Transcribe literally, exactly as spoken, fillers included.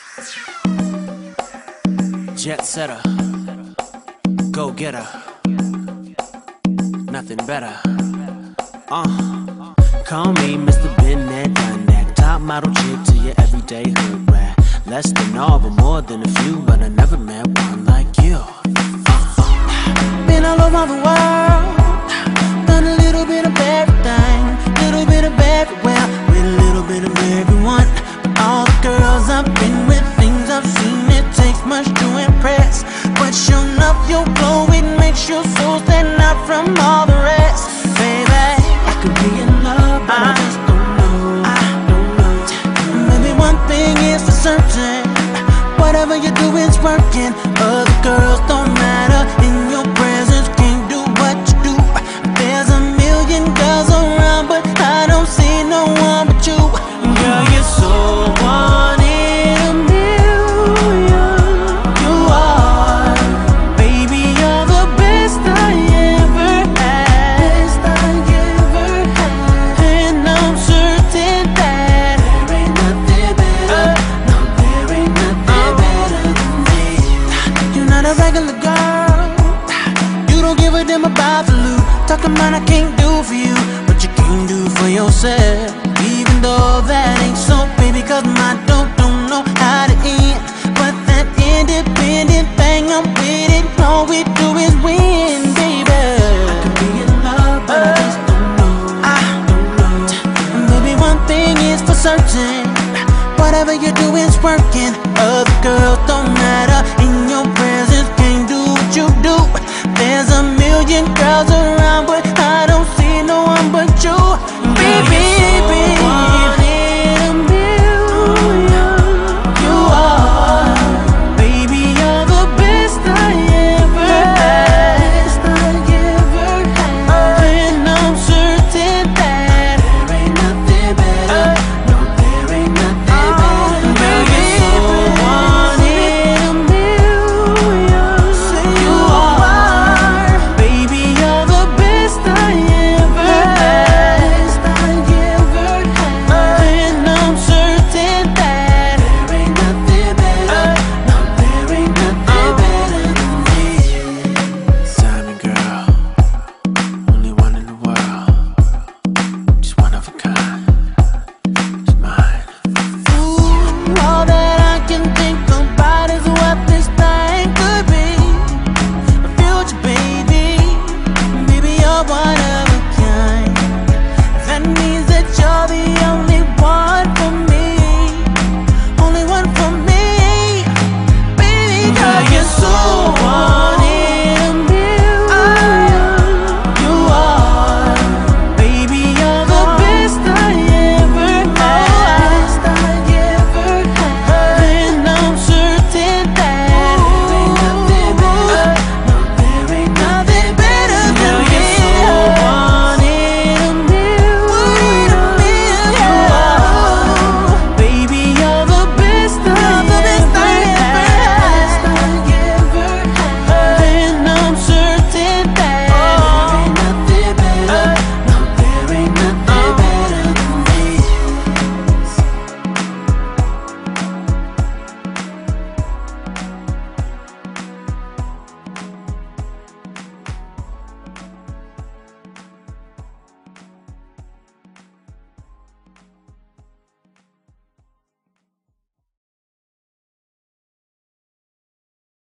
Jet setter, go getter, nothing better. Uh, call me Mister Been there, done that. Top model chick to your everyday hood rat. Less than all, but more than a few. But I never met one like you. Uh, been all over the world, done a little bit of everything, little bit of everywhere, with a little bit of everyone. But all the girls I've been with, things I've seen, it takes much to impress. But sure enough, your glow, it makes your soul stand out from all the rest. Baby, I could be in love, but I, I just don't know. I don't know. Maybe one thing is for certain, whatever you do is working. Other girls don't matter, in your presence can't do what you do. There's a million girls around, but I don't see no one but you. Girl, you're so one in a million. You are, baby, you're the best I ever had. Best I ever had. And I'm certain that there ain't nothing better. No, there ain't nothing better than me. You're not a regular girl. You don't give a damn about the loot. Talking about I can't do for you what you can do for yourself. Even though that ain't so, baby, cause my dope don't know how to end. But that independent thing, I'm with it. All we do is win, baby. I could be in love, but I just don't know. I don't know. And baby, one thing is for certain, whatever you do is working. Other girls don't matter, in your presence can't do what you do. There's a million girls